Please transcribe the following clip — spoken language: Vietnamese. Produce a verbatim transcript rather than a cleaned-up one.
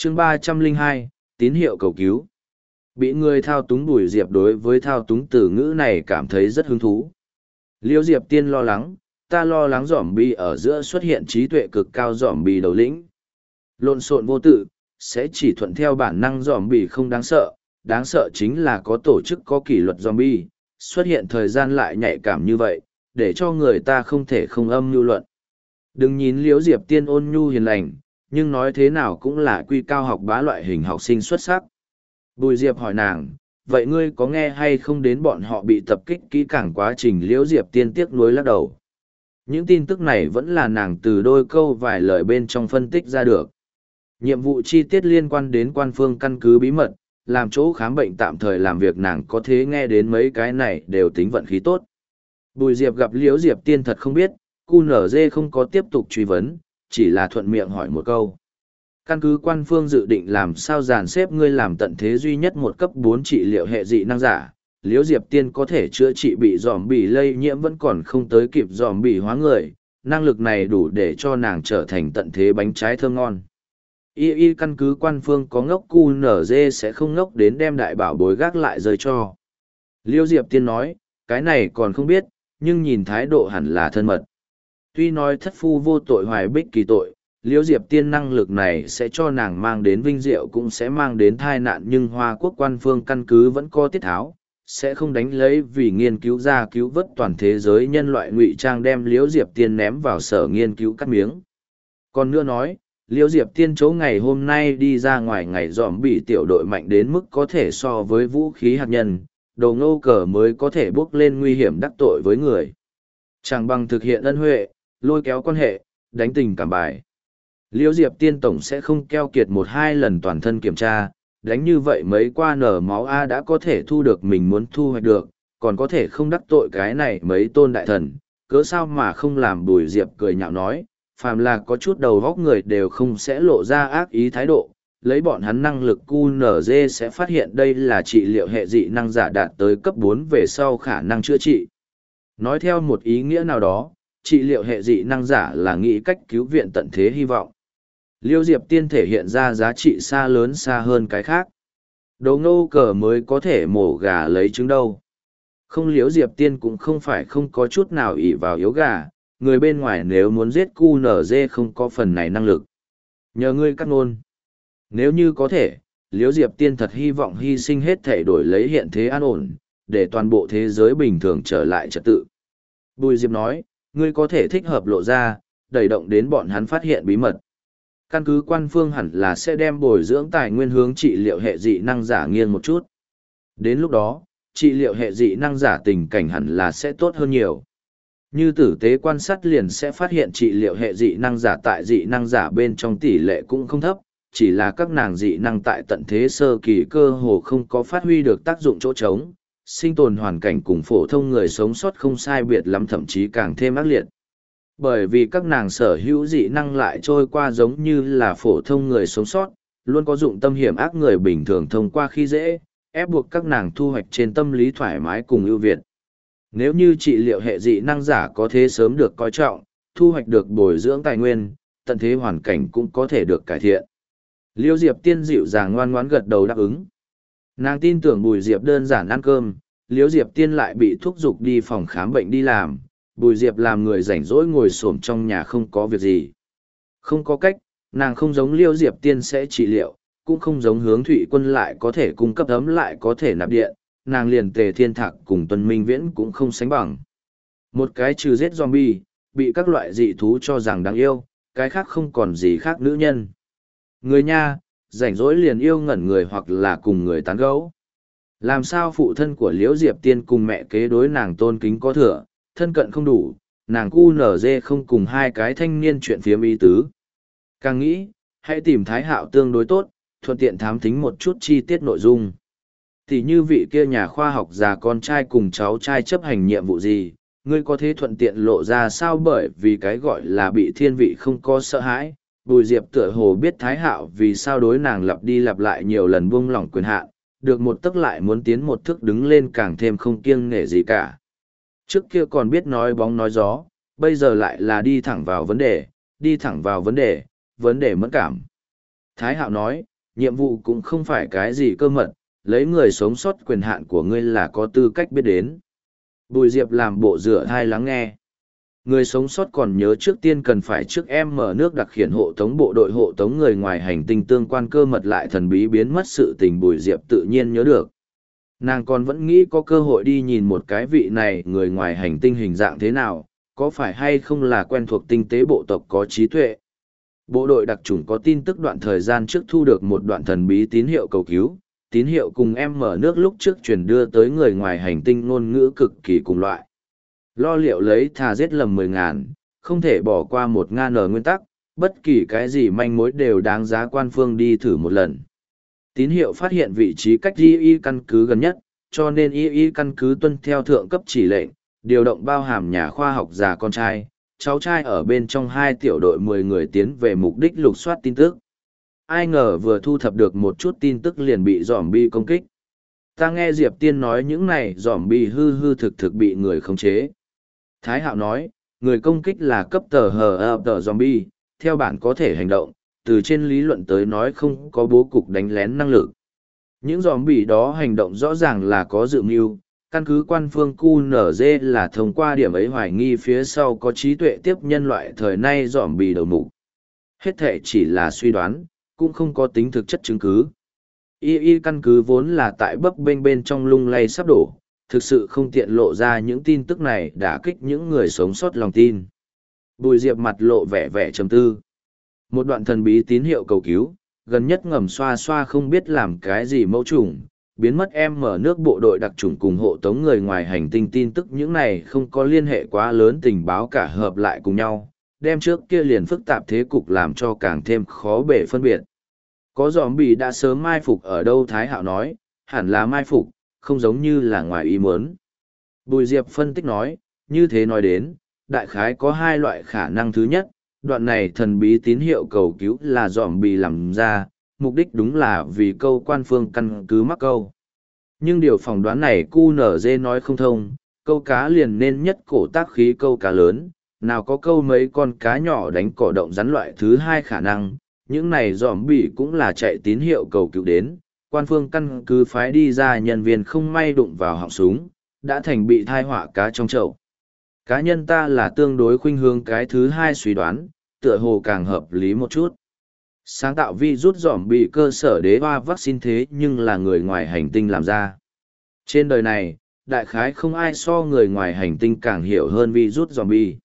chương ba trăm lẻ hai, tín hiệu cầu cứu. Bị người thao túng Bùi Diệp đối với thao túng từ ngữ này cảm thấy rất hứng thú. Liễu Diệp Tiên lo lắng, ta lo lắng zombie ở giữa xuất hiện trí tuệ cực cao zombie đầu lĩnh. Lộn xộn vô tự, sẽ chỉ thuận theo bản năng zombie không đáng sợ, đáng sợ chính là có tổ chức có kỷ luật zombie, xuất hiện thời gian lại nhạy cảm như vậy, để cho người ta không thể không âm mưu luận. Đừng nhìn Liễu Diệp Tiên ôn nhu hiền lành, nhưng nói thế nào cũng là quy cao học bá loại hình học sinh xuất sắc. Bùi Diệp hỏi nàng, vậy ngươi có nghe hay không đến bọn họ bị tập kích kỹ càng quá trình? Liễu Diệp Tiên tiếc nuối lắc đầu. Những tin tức này vẫn là nàng từ đôi câu vài lời bên trong phân tích ra được. Nhiệm vụ chi tiết liên quan đến quan phương căn cứ bí mật, làm chỗ khám bệnh tạm thời làm việc nàng có thế nghe đến mấy cái này đều tính vận khí tốt. Bùi Diệp gặp Liễu Diệp Tiên thật không biết, cu nở dê không có tiếp tục truy vấn, chỉ là thuận miệng hỏi một câu. Căn cứ quan phương dự định làm sao dàn xếp ngươi làm tận thế duy nhất một cấp bốn trị liệu hệ dị năng giả, Liễu Diệp Tiên có thể chữa trị bị giòm bỉ lây nhiễm vẫn còn không tới kịp giòm bỉ hóa người, năng lực này đủ để cho nàng trở thành tận thế bánh trái thơm ngon. Y y căn cứ quan phương có ngốc cu nở dê sẽ không ngốc đến đem đại bảo bối gác lại rơi cho. Liễu Diệp Tiên nói, cái này còn không biết, nhưng nhìn thái độ hẳn là thân mật. Tuy nói thất phu vô tội hoài bích kỳ tội, Liễu Diệp Tiên năng lực này sẽ cho nàng mang đến vinh diệu cũng sẽ mang đến tai nạn, nhưng Hoa Quốc quan phương căn cứ vẫn có tiết tháo, sẽ không đánh lấy vì nghiên cứu ra cứu vớt toàn thế giới nhân loại ngụy trang đem Liễu Diệp Tiên ném vào sở nghiên cứu cắt miếng. Còn nữa nói, Liễu Diệp Tiên chỗ ngày hôm nay đi ra ngoài ngày dòm bị tiểu đội mạnh đến mức có thể so với vũ khí hạt nhân, đồ ngô cờ mới có thể bước lên nguy hiểm đắc tội với người. Chẳng bằng thực hiện ân huệ, lôi kéo quan hệ, đánh tình cảm bài. Liễu Diệp Tiên tổng sẽ không keo kiệt một hai lần toàn thân kiểm tra, đánh như vậy mấy qua nở máu A đã có thể thu được mình muốn thu hoạch được, còn có thể không đắc tội cái này mấy tôn đại thần, cớ sao mà không làm? Bùi Diệp cười nhạo nói, phàm là có chút đầu góc người đều không sẽ lộ ra ác ý thái độ, lấy bọn hắn năng lực cu nở dê sẽ phát hiện đây là trị liệu hệ dị năng giả đạt tới cấp bốn về sau khả năng chữa trị. Nói theo một ý nghĩa nào đó, trị liệu hệ dị năng giả là nghĩ cách cứu viện tận thế hy vọng. Liễu Diệp Tiên thể hiện ra giá trị xa lớn xa hơn cái khác. Đồ ngô cờ mới có thể mổ gà lấy trứng đâu. Không, Liễu Diệp Tiên cũng không phải không có chút nào ỷ vào yếu gà, người bên ngoài nếu muốn giết cu nở dê không có phần này năng lực. Nhờ ngươi cắt ngôn. Nếu như có thể, Liễu Diệp Tiên thật hy vọng hy sinh hết thể đổi lấy hiện thế an ổn, để toàn bộ thế giới bình thường trở lại trật tự. Bùi Diệp nói, ngươi có thể thích hợp lộ ra, đẩy động đến bọn hắn phát hiện bí mật. Căn cứ quan phương hẳn là sẽ đem bồi dưỡng tài nguyên hướng trị liệu hệ dị năng giả nghiêng một chút. Đến lúc đó, trị liệu hệ dị năng giả tình cảnh hẳn là sẽ tốt hơn nhiều. Như tử tế quan sát liền sẽ phát hiện trị liệu hệ dị năng giả tại dị năng giả bên trong tỷ lệ cũng không thấp, chỉ là các nàng dị năng tại tận thế sơ kỳ cơ hồ không có phát huy được tác dụng chỗ trống, sinh tồn hoàn cảnh cùng phổ thông người sống sót không sai biệt lắm, thậm chí càng thêm ác liệt. Bởi vì các nàng sở hữu dị năng lại trôi qua giống như là phổ thông người sống sót, luôn có dụng tâm hiểm ác người bình thường thông qua khi dễ, ép buộc các nàng thu hoạch trên tâm lý thoải mái cùng ưu việt. Nếu như trị liệu hệ dị năng giả có thể sớm được coi trọng, thu hoạch được bồi dưỡng tài nguyên, tận thế hoàn cảnh cũng có thể được cải thiện. Liễu Diệp Tiên dịu dàng ngoan ngoãn gật đầu đáp ứng. Nàng tin tưởng Bùi Diệp đơn giản ăn cơm, Liễu Diệp Tiên lại bị thúc giục đi phòng khám bệnh đi làm. Bùi Diệp làm người rảnh rỗi ngồi xổm trong nhà không có việc gì. Không có cách, nàng không giống Liễu Diệp Tiên sẽ trị liệu, cũng không giống Hướng Thụy Quân lại có thể cung cấp ấm lại có thể nạp điện, nàng liền Tề Thiên Thạc cùng Tuân Minh Viễn cũng không sánh bằng. Một cái trừ giết zombie, bị các loại dị thú cho rằng đáng yêu, cái khác không còn gì khác nữ nhân. Người nha, rảnh rỗi liền yêu ngẩn người hoặc là cùng người tán gẫu. Làm sao phụ thân của Liễu Diệp Tiên cùng mẹ kế đối nàng tôn kính có thừa, thân cận không đủ, nàng cu nở dê không cùng hai cái thanh niên chuyện phiếm ý tứ. Càng nghĩ, hãy tìm Thái Hạo tương đối tốt, thuận tiện thám thính một chút chi tiết nội dung. Thì như vị kia nhà khoa học già con trai cùng cháu trai chấp hành nhiệm vụ gì, ngươi có thể thuận tiện lộ ra sao? Bởi vì cái gọi là bị thiên vị không có sợ hãi. Bùi Diệp tựa hồ biết Thái Hạo vì sao đối nàng lặp đi lặp lại nhiều lần buông lỏng quyền hạn, được một tức lại muốn tiến một thước đứng lên càng thêm không kiêng nể gì cả. Trước kia còn biết nói bóng nói gió, bây giờ lại là đi thẳng vào vấn đề, đi thẳng vào vấn đề, vấn đề mẫn cảm. Thái Hạo nói, nhiệm vụ cũng không phải cái gì cơ mật, lấy người sống sót quyền hạn của ngươi là có tư cách biết đến. Bùi Diệp làm bộ rửa thai lắng nghe. Người sống sót còn nhớ trước tiên cần phải trước em mở nước đặc khiển hộ tống bộ đội hộ tống người ngoài hành tinh tương quan cơ mật lại thần bí biến mất sự tình Bùi Diệp tự nhiên nhớ được. Nàng còn vẫn nghĩ có cơ hội đi nhìn một cái vị này người ngoài hành tinh hình dạng thế nào, có phải hay không là quen thuộc tinh tế bộ tộc có trí tuệ. Bộ đội đặc chủng có tin tức đoạn thời gian trước thu được một đoạn thần bí tín hiệu cầu cứu, tín hiệu cùng em mở nước lúc trước truyền đưa tới người ngoài hành tinh ngôn ngữ cực kỳ cùng loại. Lo liệu lấy thà giết lầm mười ngàn, không thể bỏ qua một ngàn ở nguyên tắc, bất kỳ cái gì manh mối đều đáng giá quan phương đi thử một lần. Tín hiệu phát hiện vị trí cách y y căn cứ gần nhất, cho nên y y căn cứ tuân theo thượng cấp chỉ lệnh, điều động bao hàm nhà khoa học già con trai, cháu trai ở bên trong hai tiểu đội mười người tiến về mục đích lục soát tin tức. Ai ngờ vừa thu thập được một chút tin tức liền bị zombie công kích. Ta nghe Diệp Tiên nói những này zombie hư hư thực thực bị người khống chế. Thái Hạo nói, người công kích là cấp tờ hờ ập tờ zombie, theo bản có thể hành động, từ trên lý luận tới nói không có bố cục đánh lén năng lực. Những zombie đó hành động rõ ràng là có dự mưu, căn cứ quan phương Q N Z là thông qua điểm ấy hoài nghi phía sau có trí tuệ tiếp nhân loại thời nay zombie đầu mục. Hết thể chỉ là suy đoán, cũng không có tính thực chất chứng cứ. Y y căn cứ vốn là tại bấp bênh bên trong lung lay sắp đổ, thực sự không tiện lộ ra những tin tức này đã kích những người sống sót lòng tin. Bùi Diệp mặt lộ vẻ vẻ trầm tư. Một đoạn thần bí tín hiệu cầu cứu, gần nhất ngầm xoa xoa không biết làm cái gì mẫu trùng, biến mất em mở nước bộ đội đặc trùng cùng hộ tống người ngoài hành tinh tin tức những này không có liên hệ quá lớn tình báo cả hợp lại cùng nhau, đem trước kia liền phức tạp thế cục làm cho càng thêm khó bể phân biệt. Có zombie đã sớm mai phục ở đâu Thái Hạo nói, hẳn là mai phục, không giống như là ngoài ý muốn. Bùi Diệp phân tích nói, như thế nói đến, đại khái có hai loại khả năng. Thứ nhất, đoạn này thần bí tín hiệu cầu cứu là zombie làm ra, mục đích đúng là vì câu quan phương căn cứ mắc câu. Nhưng điều phỏng đoán này Q N Z nói không thông, câu cá liền nên nhất cổ tác khí câu cá lớn, nào có câu mấy con cá nhỏ đánh cỏ động rắn loại. Thứ hai khả năng, những này zombie cũng là chạy tín hiệu cầu cứu đến, quan phương căn cứ phái đi ra nhân viên không may đụng vào họng súng, đã thành bị thai họa cá trong chậu. Cá nhân ta là tương đối khuynh hướng cái thứ hai suy đoán, tựa hồ càng hợp lý một chút. Sáng tạo virus zombie cơ sở đế hoa vaccine thế nhưng là người ngoài hành tinh làm ra. Trên đời này, đại khái không ai so người ngoài hành tinh càng hiểu hơn virus zombie.